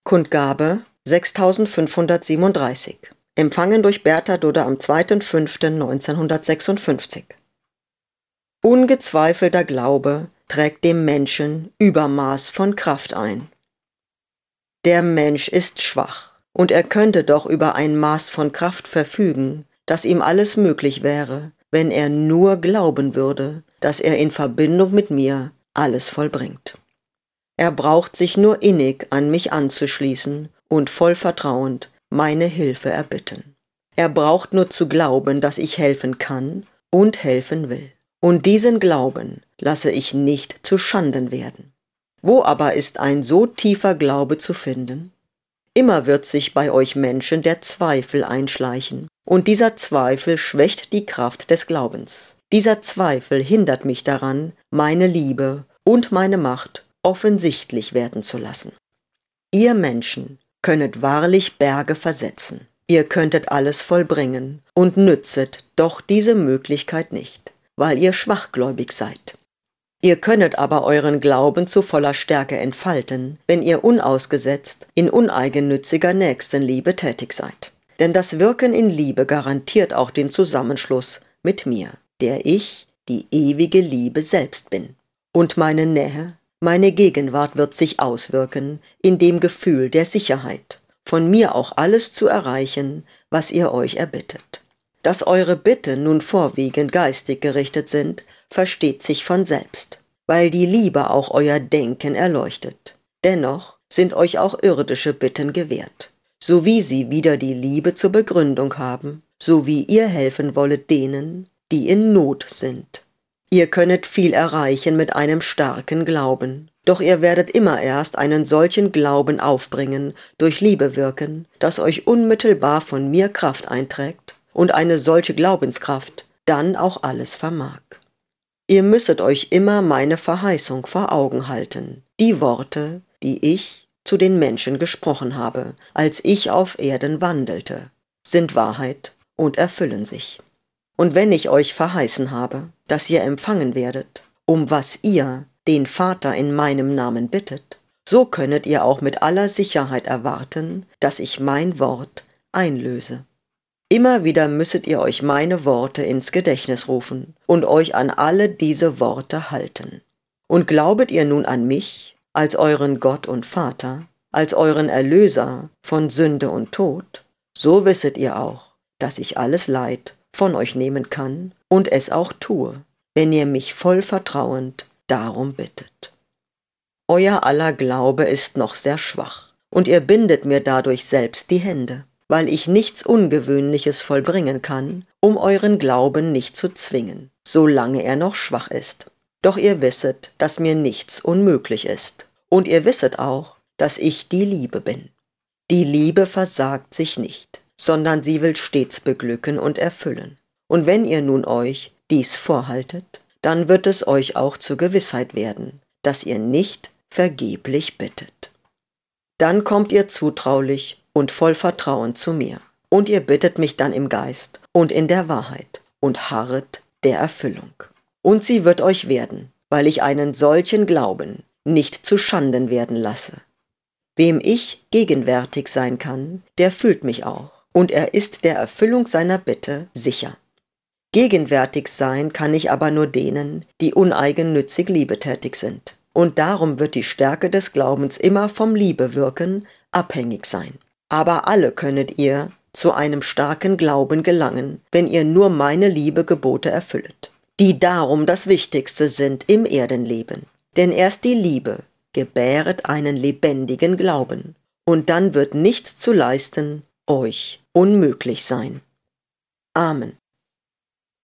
Kundgabe 6537. Empfangen durch Bertha Dudde am 2.5.1956. Ungezweifelter Glaube trägt dem Menschen Übermaß von Kraft ein. Der Mensch ist schwach, und er könnte doch über ein Maß von Kraft verfügen, dass ihm alles möglich wäre, wenn er nur glauben würde, dass er in Verbindung mit mir alles vollbringt. Er braucht sich nur innig an mich anzuschließen und voll vertrauend meine Hilfe erbitten. Er braucht nur zu glauben, dass ich helfen kann und helfen will. Und diesen Glauben lasse ich nicht zu Schanden werden. Wo aber ist ein so tiefer Glaube zu finden? Immer wird sich bei euch Menschen der Zweifel einschleichen, und dieser Zweifel schwächt die Kraft des Glaubens. Dieser Zweifel hindert mich daran, meine Liebe und meine Macht offensichtlich werden zu lassen. Ihr Menschen könnet wahrlich Berge versetzen. Ihr könntet alles vollbringen und nützet doch diese Möglichkeit nicht, weil ihr schwachgläubig seid. Ihr könnet aber euren Glauben zu voller Stärke entfalten, wenn ihr unausgesetzt in uneigennütziger Nächstenliebe tätig seid. Denn das Wirken in Liebe garantiert auch den Zusammenschluss mit mir, der ich die ewige Liebe selbst bin. Und meine Nähe, meine Gegenwart wird sich auswirken in dem Gefühl der Sicherheit, von mir auch alles zu erreichen, was ihr euch erbittet. Dass eure Bitten nun vorwiegend geistig gerichtet sind, versteht sich von selbst, weil die Liebe auch euer Denken erleuchtet. Dennoch sind euch auch irdische Bitten gewährt, so wie sie wieder die Liebe zur Begründung haben, so wie ihr helfen wollet denen, die in Not sind. Ihr könnet viel erreichen mit einem starken Glauben, doch ihr werdet immer erst einen solchen Glauben aufbringen, durch Liebe wirken, dass euch unmittelbar von mir Kraft einträgt und eine solche Glaubenskraft dann auch alles vermag. Ihr müsstet euch immer meine Verheißung vor Augen halten, die Worte, die ich zu den Menschen gesprochen habe, als ich auf Erden wandelte, sind Wahrheit und erfüllen sich. Und wenn ich euch verheißen habe, dass ihr empfangen werdet, um was ihr den Vater in meinem Namen bittet, so könnet ihr auch mit aller Sicherheit erwarten, dass ich mein Wort einlöse. Immer wieder müsstet ihr euch meine Worte ins Gedächtnis rufen und euch an alle diese Worte halten. Und glaubet ihr nun an mich, als euren Gott und Vater, als euren Erlöser von Sünde und Tod, so wisset ihr auch, dass ich alles Leid von euch nehmen kann und es auch tue, wenn ihr mich voll vertrauend darum bittet. Euer aller Glaube ist noch sehr schwach, und ihr bindet mir dadurch selbst die Hände, weil ich nichts Ungewöhnliches vollbringen kann, um euren Glauben nicht zu zwingen, solange er noch schwach ist. Doch ihr wisset, dass mir nichts unmöglich ist, und ihr wisset auch, dass ich die Liebe bin. Die Liebe versagt sich nicht, sondern sie will stets beglücken und erfüllen. Und wenn ihr nun euch dies vorhaltet, dann wird es euch auch zur Gewissheit werden, dass ihr nicht vergeblich bittet. Dann kommt ihr zutraulich und voll Vertrauen zu mir, und ihr bittet mich dann im Geist und in der Wahrheit und harret der Erfüllung. Und sie wird euch werden, weil ich einen solchen Glauben nicht zu Schanden werden lasse. Wem ich gegenwärtig sein kann, der fühlt mich auch, und er ist der Erfüllung seiner Bitte sicher. Gegenwärtig sein kann ich aber nur denen, die uneigennützig liebetätig sind. Und darum wird die Stärke des Glaubens immer vom Liebewirken abhängig sein. Aber alle könnet ihr zu einem starken Glauben gelangen, wenn ihr nur meine Liebegebote erfüllet, die darum das Wichtigste sind im Erdenleben. Denn erst die Liebe gebäret einen lebendigen Glauben, und dann wird nichts zu leisten euch unmöglich sein. Amen.